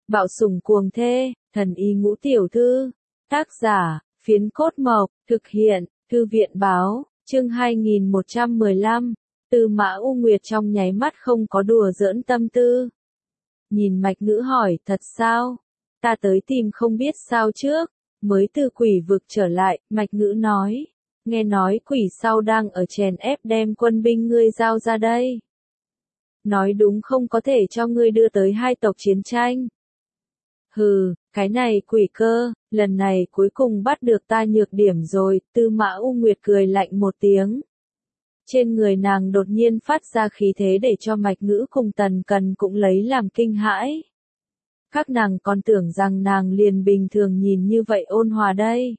Bạo sủng cuồng thê, thần y ngũ tiểu thư. Tác giả, Phiến Cốt Mộc, thực hiện, Thư viện báo, chương 2115. Tư Mã U Nguyệt trong nháy mắt không có đùa giỡn tâm tư. Nhìn Mạch Ngữ hỏi, thật sao? Ta tới tìm không biết sao trước, mới từ quỷ vực trở lại, Mạch Ngữ nói. Nghe nói quỷ sau đang ở chèn ép đem quân binh ngươi giao ra đây. Nói đúng không có thể cho ngươi đưa tới hai tộc chiến tranh. Hừ, cái này quỷ cơ, lần này cuối cùng bắt được ta nhược điểm rồi, Tư Mã U Nguyệt cười lạnh một tiếng. Trên người nàng đột nhiên phát ra khí thế để cho Mạch Ngữ cùng Tần Cần cũng lấy làm kinh hãi. Các nàng còn tưởng rằng nàng liền bình thường nhìn như vậy ôn hòa đây.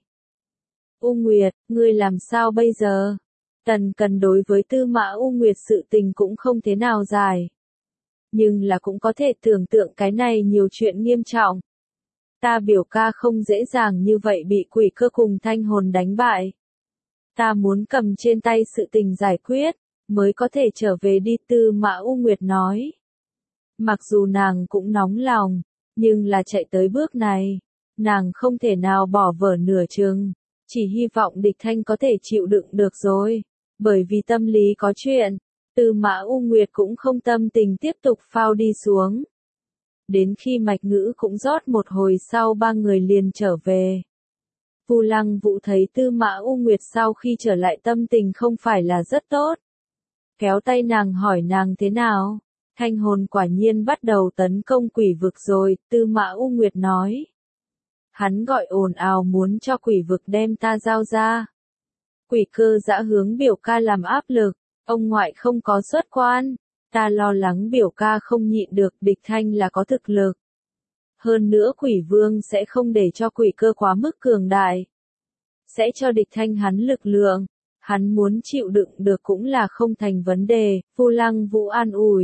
U Nguyệt, ngươi làm sao bây giờ? Tần Cần đối với Tư Mã U Nguyệt sự tình cũng không thế nào dài. Nhưng là cũng có thể tưởng tượng cái này nhiều chuyện nghiêm trọng. Ta biểu ca không dễ dàng như vậy bị quỷ cơ cùng thanh hồn đánh bại. Ta muốn cầm trên tay sự tình giải quyết, mới có thể trở về đi, Tư Mã U Nguyệt nói. Mặc dù nàng cũng nóng lòng, nhưng là chạy tới bước này, nàng không thể nào bỏ vở nửa chừng, chỉ hy vọng địch thanh có thể chịu đựng được rồi, bởi vì tâm lý có chuyện, Tư Mã U Nguyệt cũng không tâm tình tiếp tục phao đi xuống. Đến khi Mạch Ngữ cũng rót một hồi sau ba người liền trở về. Vu Lăng Vũ thấy Tư Mã U Nguyệt sau khi trở lại tâm tình không phải là rất tốt. Kéo tay nàng hỏi nàng thế nào. Thanh hồn quả nhiên bắt đầu tấn công quỷ vực rồi, Tư Mã U Nguyệt nói. Hắn gọi ồn ào muốn cho quỷ vực đem ta giao ra. Quỷ cơ dã hướng biểu ca làm áp lực, ông ngoại không có xuất quan. Ta lo lắng biểu ca không nhịn được, địch thanh là có thực lực. Hơn nữa quỷ vương sẽ không để cho quỷ cơ quá mức cường đại. Sẽ cho địch thanh hắn lực lượng. Hắn muốn chịu đựng được cũng là không thành vấn đề, Vu Lăng Vũ an ủi.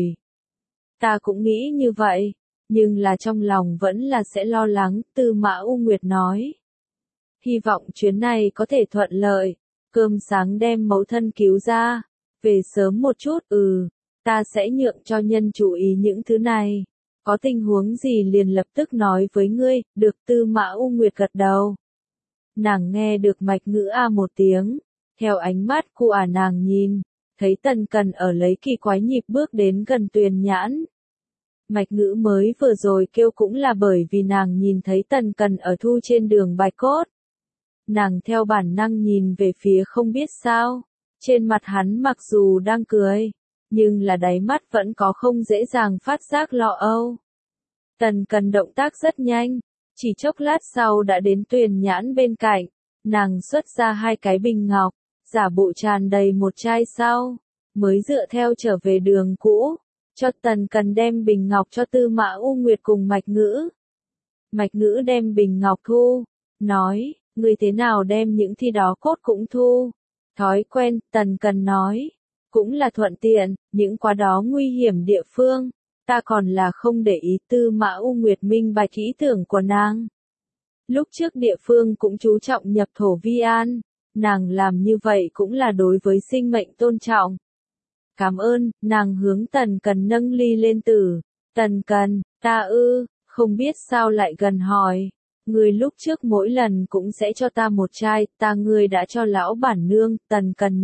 Ta cũng nghĩ như vậy, nhưng là trong lòng vẫn là sẽ lo lắng, Tư Mã U Nguyệt nói. Hy vọng chuyến này có thể thuận lợi, cơm sáng đem mẫu thân cứu ra, về sớm một chút, ta sẽ nhượng cho nhân chú ý những thứ này. Có tình huống gì liền lập tức nói với ngươi, được, Tư Mã U Nguyệt gật đầu. Nàng nghe được Mạch Ngữ a một tiếng, theo ánh mắt của nàng nhìn, thấy Tần Cần ở lấy kỳ quái nhịp bước đến gần Tuyền Nhãn. Mạch Ngữ mới vừa rồi kêu cũng là bởi vì nàng nhìn thấy Tần Cần ở thu trên đường Bạch Cốt. Nàng theo bản năng nhìn về phía không biết sao, trên mặt hắn mặc dù đang cười, nhưng là đáy mắt vẫn có không dễ dàng phát giác lo âu. Tần Cần động tác rất nhanh, chỉ chốc lát sau đã đến Tuyền Nhãn bên cạnh, nàng xuất ra hai cái bình ngọc, giả bộ tràn đầy một chai sau, mới dựa theo trở về đường cũ, cho Tần Cần đem bình ngọc cho Tư Mã U Nguyệt cùng Mạch Ngữ. Mạch Ngữ đem bình ngọc thu, nói, ngươi thế nào đem những thi đó cốt cũng thu. Thói quen, Tần Cần nói, cũng là thuận tiện, những quá đó nguy hiểm địa phương, ta còn là không để ý. Tư Mã U Nguyệt minh bạch ý tưởng của nàng. Lúc trước địa phương cũng chú trọng nhập thổ vi an, nàng làm như vậy cũng là đối với sinh mệnh tôn trọng. Cảm ơn, nàng hướng Tần Cần nâng ly lên tử. Tần Cần, ta không biết sao lại gần hỏi. Ngươi lúc trước mỗi lần cũng sẽ cho ta một chai, ta ngươi đã cho lão bản nương, Tần Cần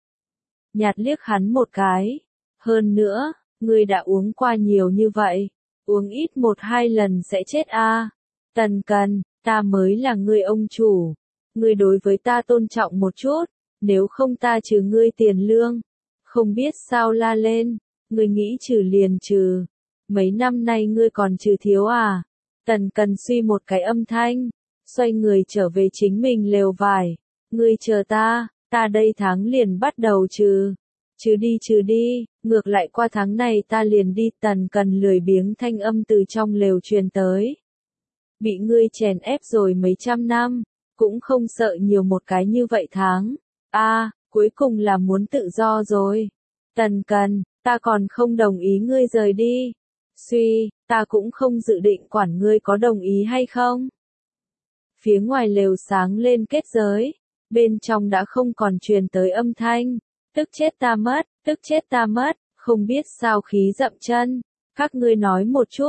nhạt liếc hắn một cái. Hơn nữa, ngươi đã uống qua nhiều như vậy, uống ít một hai lần sẽ chết a. Tần Cần, ta mới là ngươi ông chủ, ngươi đối với ta tôn trọng một chút, nếu không ta trừ ngươi tiền lương. Không biết sao la lên, ngươi nghĩ trừ liền trừ, mấy năm nay ngươi còn trừ thiếu à? Tần Cần suy một cái âm thanh, xoay người trở về chính mình lều vải, ngươi chờ ta đây tháng liền bắt đầu trừ đi, ngược lại qua tháng này ta liền đi. Tần Cần lười biếng thanh âm từ trong lều truyền tới. Bị ngươi chèn ép rồi mấy trăm năm, cũng không sợ nhiều một cái như vậy tháng. Cuối cùng là muốn tự do rồi. Tần Cần, ta còn không đồng ý ngươi rời đi. Ta cũng không dự định quản ngươi có đồng ý hay không. Phía ngoài lều sáng lên kết giới, bên trong đã không còn truyền tới âm thanh. Tức chết ta mất, không biết sao khí dậm chân. Các ngươi nói một chút,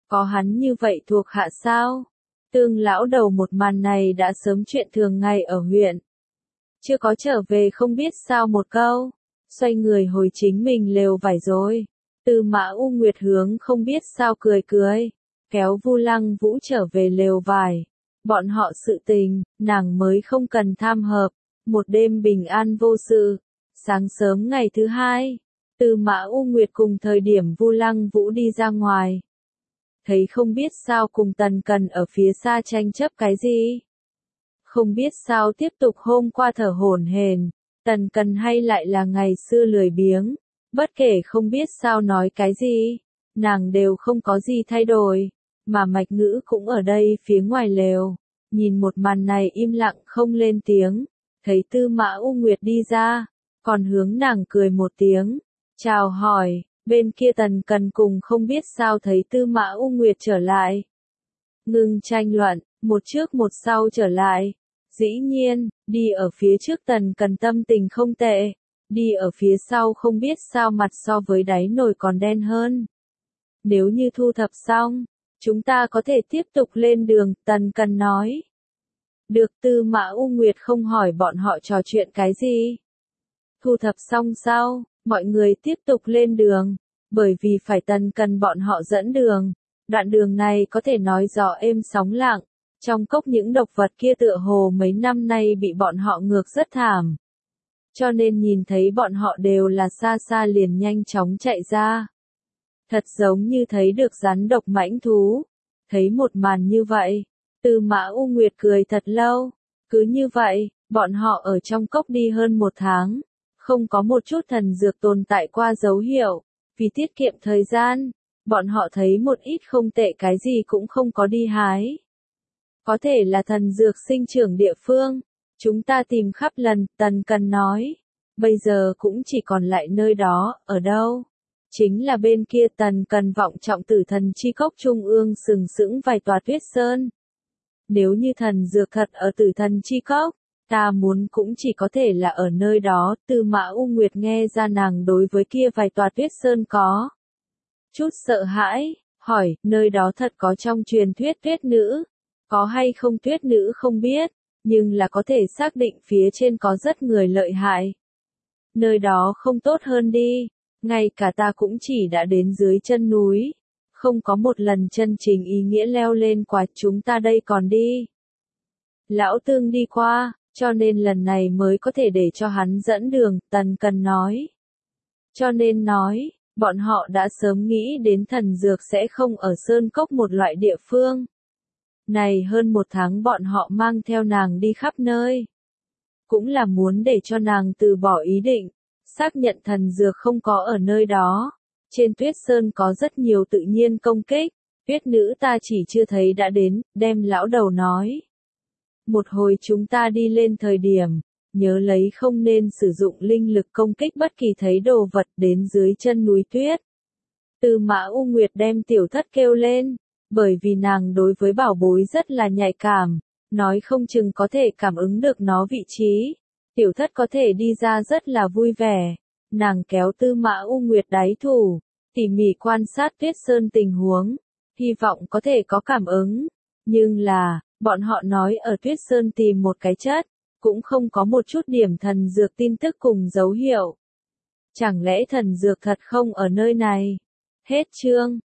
Có hắn như vậy thuộc hạ sao? Tương lão đầu một màn này đã sớm chuyện thường ngày ở huyện. Chưa có trở về không biết sao một câu. Xoay người hồi chính mình lều vải rồi. Tư Mã U Nguyệt hướng không biết sao cười cười. Kéo Vu Lăng Vũ trở về lều vải. Bọn họ sự tình, nàng mới không cần tham hợp. Một đêm bình an vô sự. Sáng sớm ngày thứ hai, Tư Mã U Nguyệt cùng thời điểm Vu Lăng Vũ đi ra ngoài. Thấy không biết sao cùng Tần Cần ở phía xa tranh chấp cái gì. Không biết sao tiếp tục hôm qua thở hổn hển, Tần Cần hay lại là ngày xưa lười biếng, bất kể không biết sao nói cái gì, nàng đều không có gì thay đổi, mà Mạch Ngữ cũng ở đây phía ngoài lều, nhìn một màn này im lặng không lên tiếng, thấy Tư Mã U Nguyệt đi ra, còn hướng nàng cười một tiếng, chào hỏi. Bên kia Tần Cần cùng không biết sao thấy Tư Mã U Nguyệt trở lại. Ngưng tranh luận, một trước một sau trở lại. Dĩ nhiên, đi ở phía trước Tần Cần tâm tình không tệ. Đi ở phía sau không biết sao mặt so với đáy nồi còn đen hơn. Nếu như thu thập xong, chúng ta có thể tiếp tục lên đường, Tần Cần nói. Được. Tư Mã U Nguyệt không hỏi bọn họ trò chuyện cái gì. Thu thập xong sau, mọi người tiếp tục lên đường, bởi vì phải Tần Cần bọn họ dẫn đường. Đoạn đường này có thể nói gió êm sóng lặng, trong cốc những độc vật kia tựa hồ mấy năm nay bị bọn họ ngược rất thảm. Cho nên nhìn thấy bọn họ đều là xa xa liền nhanh chóng chạy ra. Thật giống như thấy được rắn độc mãnh thú. Thấy một màn như vậy, Tư Mã U Nguyệt cười thật lâu. Cứ như vậy, bọn họ ở trong cốc đi hơn một tháng. Không có một chút thần dược tồn tại qua dấu hiệu, vì tiết kiệm thời gian, bọn họ thấy một ít không tệ cái gì cũng không có đi hái. Có thể là thần dược sinh trưởng địa phương, chúng ta tìm khắp lần, Tần Cần nói, bây giờ cũng chỉ còn lại nơi đó, ở đâu? Chính là bên kia. Tần Cần vọng trọng Tử Thần Chi Cốc trung ương sừng sững vài tòa tuyết sơn. Nếu như thần dược thật ở Tử Thần Chi Cốc, ta muốn cũng chỉ có thể là ở nơi đó. Tư Mã U Nguyệt nghe ra nàng đối với kia vài tòa tuyết sơn có chút sợ hãi, hỏi, nơi đó thật có trong truyền thuyết tuyết nữ? Có hay không tuyết nữ không biết, nhưng là có thể xác định phía trên có rất người lợi hại. Nơi đó không tốt hơn đi, ngay cả ta cũng chỉ đã đến dưới chân núi, không có một lần chân chính ý nghĩa leo lên quả. Chúng ta đây còn đi. Lão Tương đi qua, cho nên lần này mới có thể để cho hắn dẫn đường, Tần Cần nói. Cho nên nói, bọn họ đã sớm nghĩ đến thần dược sẽ không ở sơn cốc một loại địa phương. Này hơn một tháng bọn họ mang theo nàng đi khắp nơi. Cũng là muốn để cho nàng từ bỏ ý định, xác nhận thần dược không có ở nơi đó. Trên tuyết sơn có rất nhiều tự nhiên công kích, tuyết nữ ta chỉ chưa thấy đã đến, đem lão đầu nói. Một hồi chúng ta đi lên thời điểm, nhớ lấy không nên sử dụng linh lực công kích bất kỳ thấy đồ vật đến dưới chân núi tuyết. Tư Mã U Nguyệt đem tiểu thất kêu lên, bởi vì nàng đối với bảo bối rất là nhạy cảm, nói không chừng có thể cảm ứng được nó vị trí. Tiểu thất có thể đi ra rất là vui vẻ. Nàng kéo Tư Mã U Nguyệt đáy thủ, tỉ mỉ quan sát tuyết sơn tình huống, hy vọng có thể có cảm ứng. Nhưng là, bọn họ nói ở tuyết sơn tìm một cái chất, cũng không có một chút điểm thần dược tin tức cùng dấu hiệu. Chẳng lẽ thần dược thật không ở nơi này? Hết chương.